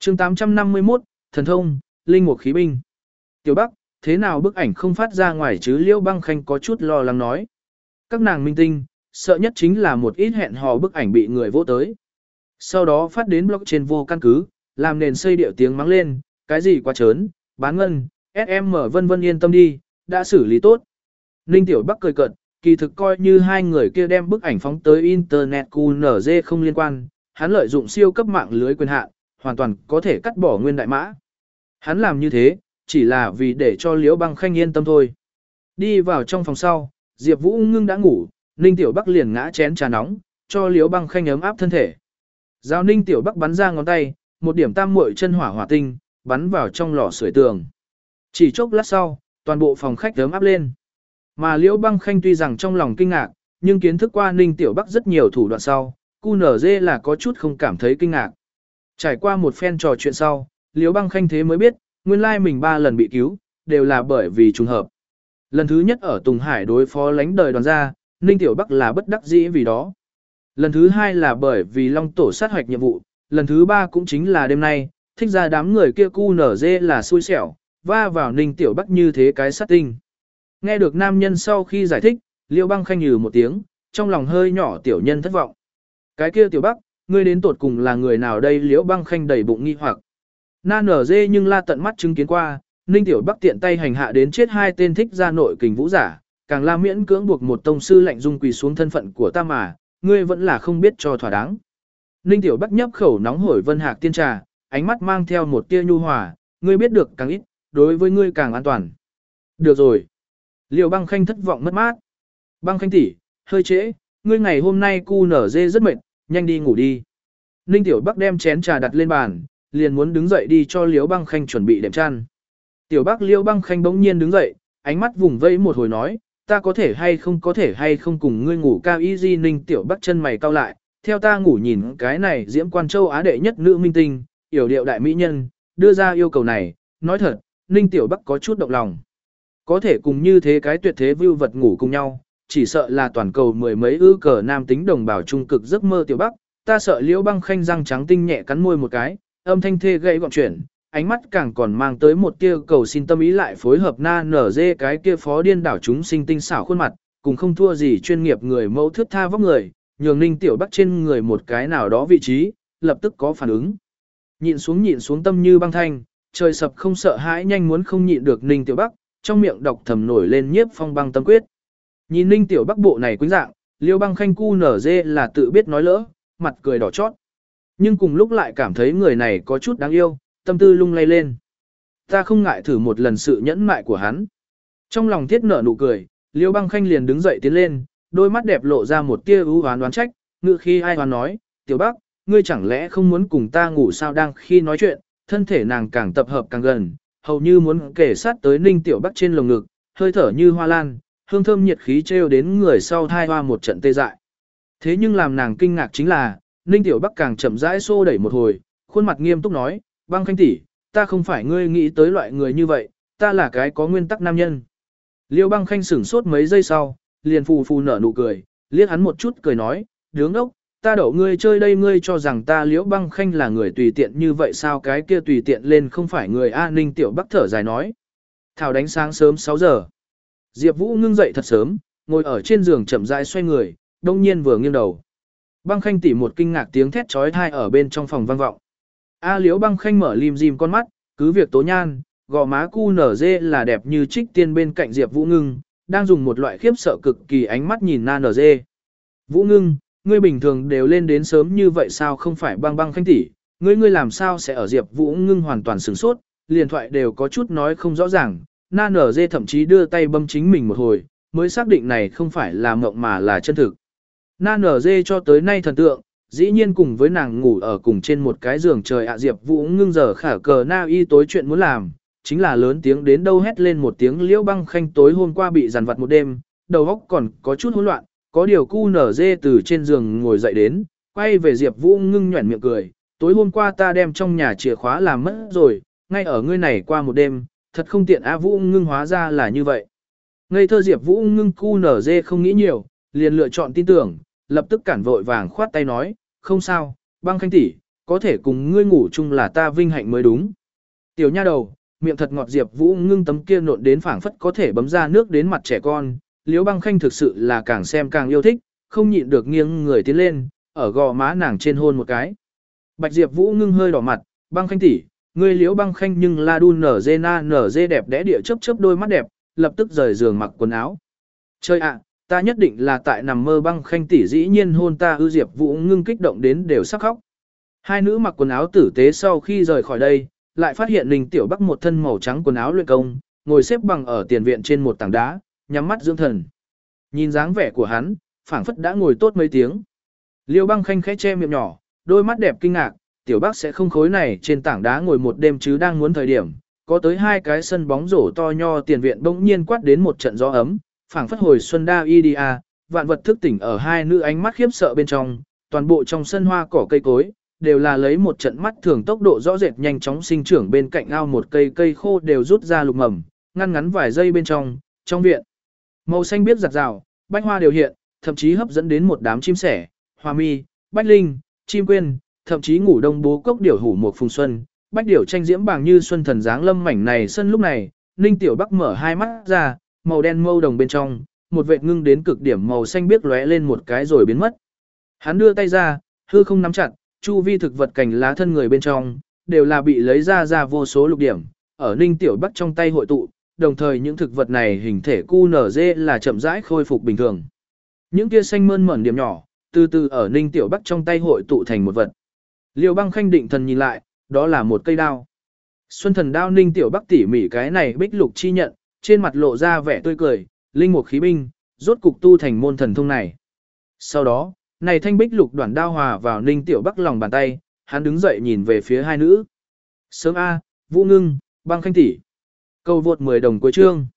chương 851, thần thông, linh mục khí binh. Tiểu Bắc, thế nào bức ảnh không phát ra ngoài chứ? Liễu Băng Khanh có chút lo lắng nói. Các nàng minh tinh, sợ nhất chính là một ít hẹn hò bức ảnh bị người vỗ tới. Sau đó phát đến blog trên vô căn cứ, làm nền xây điệu tiếng mắng lên, cái gì quá trớn, bán ngân, SM vân vân, yên tâm đi, đã xử lý tốt. Ninh Tiểu Bắc cười cợt, kỳ thực coi như hai người kia đem bức ảnh phóng tới Internet QNZ không liên quan, hắn lợi dụng siêu cấp mạng lưới quyền hạn, hoàn toàn có thể cắt bỏ nguyên đại mã. Hắn làm như thế, chỉ là vì để cho Liễu Băng Khanh yên tâm thôi. Đi vào trong phòng sau, Diệp Vũ Ngưng đã ngủ, Ninh Tiểu Bắc liền ngã chén trà nóng, cho Liễu Băng Khanh ấm áp thân thể. Giao Ninh Tiểu Bắc bắn ra ngón tay, một điểm tam muội chân hỏa hỏa tinh, bắn vào trong lò sưởi tường. Chỉ chốc lát sau, toàn bộ phòng khách ấm áp lên. Mà Liễu Băng Khanh tuy rằng trong lòng kinh ngạc, nhưng kiến thức qua Ninh Tiểu Bắc rất nhiều thủ đoạn sau, QNZ là có chút không cảm thấy kinh ngạc. Trải qua một phen trò chuyện sau, Liễu Băng Khanh thế mới biết, nguyên lai mình 3 lần bị cứu, đều là bởi vì trùng hợp. Lần thứ nhất ở Tùng Hải đối phó lánh đời đoàn gia, Ninh Tiểu Bắc là bất đắc dĩ vì đó. Lần thứ 2 là bởi vì Long Tổ sát hoạch nhiệm vụ, lần thứ 3 cũng chính là đêm nay, thích ra đám người kia QNZ là xui xẻo, va vào Ninh Tiểu Bắc như thế cái sát tinh. Nghe được nam nhân sau khi giải thích, Liễu Băng Khanh nhừ một tiếng, trong lòng hơi nhỏ tiểu nhân thất vọng. Cái kia Tiểu Bắc, ngươi đến tột cùng là người nào đây? Liễu Băng Khanh đầy bụng nghi hoặc. Na nở dê nhưng la tận mắt chứng kiến qua, Ninh Tiểu Bắc tiện tay hành hạ đến chết 2 tên thích ra nội kình vũ giả, càng la miễn cưỡng buộc một tông sư lạnh dung quỳ xuống thân phận của ta mà, ngươi vẫn là không biết cho thỏa đáng. Ninh Tiểu Bắc nhấp khẩu nóng hổi vân hạc tiên trà, ánh mắt mang theo một tia nhu hòa, ngươi biết được càng ít, đối với ngươi càng an toàn. Được rồi. Liễu Băng Khanh thất vọng mất mát. Băng Khanh tỷ, hơi trễ, ngươi ngày hôm nay QNZ rất mệt, nhanh đi ngủ đi. Ninh Tiểu Bắc đem chén trà đặt lên bàn, liền muốn đứng dậy đi cho Liễu Băng Khanh chuẩn bị đệm chăn. Tiểu Bắc Liễu Băng Khanh bỗng nhiên đứng dậy, ánh mắt vùng vẫy một hồi nói, ta có thể hay không cùng ngươi ngủ cao y di. Ninh Tiểu Bắc chân mày cau lại, theo ta ngủ nhìn cái này diễm quan châu Á đệ nhất nữ minh tinh, yểu điệu đại mỹ nhân, đưa ra yêu cầu này, nói thật, Ninh Tiểu Bắc có chút động lòng. Có thể cùng như thế cái tuyệt thế view vật ngủ cùng nhau, chỉ sợ là toàn cầu mười mấy ư cờ nam tính đồng bào trung cực giấc mơ. Tiểu Bắc, ta sợ. Liễu Băng Khanh răng trắng tinh nhẹ cắn môi một cái, âm thanh thê gây gọn chuyển, ánh mắt càng còn mang tới một tia cầu xin tâm ý, lại phối hợp na nở dê cái kia phó điên đảo chúng sinh tinh xảo khuôn mặt, cùng không thua gì chuyên nghiệp người mẫu thước tha vóc người, nhường Ninh Tiểu Bắc trên người một cái nào đó vị trí, lập tức có phản ứng. Nhịn xuống tâm như băng thanh, trời sập không sợ hãi, nhanh muốn không nhịn được Ninh Tiểu Bắc, trong miệng đọc thầm nổi lên nhiếp phong băng tâm quyết. Nhìn Ninh Tiểu Bắc bộ này quýnh dạng, Liễu Băng Khanh QNZ là tự biết nói lỡ, mặt cười đỏ chót. Nhưng cùng lúc lại cảm thấy người này có chút đáng yêu, tâm tư lung lay lên. Ta không ngại thử một lần sự nhẫn mại của hắn. Trong lòng thiết nở nụ cười, Liễu Băng Khanh liền đứng dậy tiến lên, đôi mắt đẹp lộ ra một tia ưu hoán đoán trách, ngự khi ai hoán nói, Tiểu Bắc, ngươi chẳng lẽ không muốn cùng ta ngủ sao? Đang khi nói chuyện, thân thể nàng càng tập hợp càng gần, hầu như muốn kể sát tới Ninh Tiểu Bắc trên lồng ngực, hơi thở như hoa lan, hương thơm nhiệt khí trêu đến người sau thai hoa một trận tê dại. Thế nhưng làm nàng kinh ngạc chính là, Ninh Tiểu Bắc càng chậm rãi xô đẩy một hồi, khuôn mặt nghiêm túc nói, Băng Khanh tỷ, ta không phải ngươi nghĩ tới loại người như vậy, ta là cái có nguyên tắc nam nhân. Liễu Băng Khanh sửng sốt mấy giây sau, liền phù phù nở nụ cười, liếc hắn một chút cười nói, đứng ốc, ta đậu ngươi chơi đây, ngươi cho rằng ta Liễu Băng Khanh là người tùy tiện như vậy sao? Cái kia tùy tiện lên không phải người A. Ninh Tiểu Bắc thở dài nói. Thảo đánh sáng sớm 6 giờ. Diệp Vũ Ngưng dậy thật sớm, ngồi ở trên giường chậm rãi xoay người, đông nhiên vừa nghiêng đầu. Băng Khanh tỷ, một kinh ngạc tiếng thét chói tai ở bên trong phòng vang vọng. A. Liễu Băng Khanh mở lim dim con mắt, cứ việc tố nhan, gò má QNZ là đẹp như trích tiên, bên cạnh Diệp Vũ Ngưng, đang dùng một loại khiếp sợ cực kỳ ánh mắt nhìn na NG. Vũ Ngưng, ngươi bình thường đều lên đến sớm như vậy sao? Không phải Băng Khanh tỷ, ngươi làm sao sẽ ở? Diệp Vũ Ngưng hoàn toàn sửng sốt, liền thoại đều có chút nói không rõ ràng, na NG thậm chí đưa tay bấm chính mình một hồi, mới xác định này không phải là mộng mà là chân thực. Na NG cho tới nay thần tượng, dĩ nhiên cùng với nàng ngủ ở cùng trên một cái giường trời ạ. Diệp Vũ Ngưng giờ khả cờ na y tối chuyện muốn làm, chính là lớn tiếng đến đâu hét lên một tiếng. Liễu Băng Khanh tối hôm qua bị dằn vặt một đêm, đầu óc còn có chút hỗn loạn, có điều QNZ từ trên giường ngồi dậy đến, quay về Diệp Vũ Ngưng nhoẻn miệng cười, tối hôm qua ta đem trong nhà chìa khóa làm mất rồi, ngay ở ngươi này qua một đêm, thật không tiện. A. Vũ Ngưng hóa ra là như vậy. Ngây thơ Diệp Vũ Ngưng QNZ không nghĩ nhiều, liền lựa chọn tin tưởng, lập tức cản vội vàng khoát tay nói, không sao, Băng Khanh tỷ, có thể cùng ngươi ngủ chung là ta vinh hạnh mới đúng. Tiểu nha đầu, miệng thật ngọt Diệp Vũ Ngưng tấm kia nộn đến phảng phất có thể bấm ra nước đến mặt trẻ con, Liễu Băng Khanh thực sự là càng xem càng yêu thích, không nhịn được nghiêng người tiến lên, ở gò má nàng trên hôn một cái. Bạch Diệp Vũ Ngưng hơi đỏ mặt, "Băng Khanh tỷ, ngươi Liễu Băng Khanh nhưng la đun nở dê đẹp đẽ địa chớp chớp đôi mắt đẹp, lập tức rời giường mặc quần áo. Chơi ạ, ta nhất định là tại nằm mơ. Băng Khanh tỷ dĩ nhiên hôn ta ư?" Diệp Vũ Ngưng kích động đến đều sắp khóc. Hai nữ mặc quần áo tử tế sau khi rời khỏi đây, lại phát hiện Ninh Tiểu Bắc một thân màu trắng quần áo luyện công, ngồi xếp bằng ở tiền viện trên một tảng đá, nhắm mắt dưỡng thần. Nhìn dáng vẻ của hắn, phảng phất đã ngồi tốt mấy tiếng. Liêu Băng Khanh khẽ che miệng nhỏ, đôi mắt đẹp kinh ngạc, Tiểu Bắc sẽ không khối này trên tảng đá ngồi một đêm chứ. Đang muốn thời điểm, có tới hai cái sân bóng rổ to nho tiền viện bỗng nhiên quát đến một trận gió ấm, phảng phất hồi xuân đa idia, vạn vật thức tỉnh ở hai nữ ánh mắt khiếp sợ bên trong, toàn bộ trong sân hoa cỏ cây cối đều là lấy một trận mắt thường tốc độ rõ rệt nhanh chóng sinh trưởng. Bên cạnh ao một cây khô đều rút ra lục mầm, ngăn ngắn vài giây bên trong viện. Màu xanh biếc rạc rào, bách hoa đều hiện, thậm chí hấp dẫn đến một đám chim sẻ, hoa mi, bách linh, chim quyên, thậm chí ngủ đông bố cốc điểu hủ một phùng xuân, bách điểu tranh diễm bàng như xuân thần dáng lâm. Mảnh này sân lúc này, Ninh Tiểu Bắc mở hai mắt ra, màu đen mâu đồng bên trong, một vệt ngưng đến cực điểm màu xanh biếc lóe lên một cái rồi biến mất. Hắn đưa tay ra, hư không nắm chặt, chu vi thực vật cành lá thân người bên trong, đều là bị lấy ra vô số lục điểm, ở Ninh Tiểu Bắc trong tay hội tụ, đồng thời những thực vật này hình thể QNZ là chậm rãi khôi phục bình thường. Những tia xanh mơn mởn điểm nhỏ, từ từ ở Ninh Tiểu Bắc trong tay hội tụ thành một vật. Liêu Băng Khanh định thần nhìn lại, đó là một cây đao. Xuân thần đao. Ninh Tiểu Bắc tỉ mỉ cái này bích lục chi nhận, trên mặt lộ ra vẻ tươi cười, linh mục khí binh, rốt cục tu thành môn thần thông này. Sau đó, này thanh bích lục đoạn đao hòa vào Ninh Tiểu Bắc lòng bàn tay, hắn đứng dậy nhìn về phía hai nữ. Sớm A, Vũ Ngưng, Băng Khanh tỷ. Câu vượt 10 đồng cuối chương.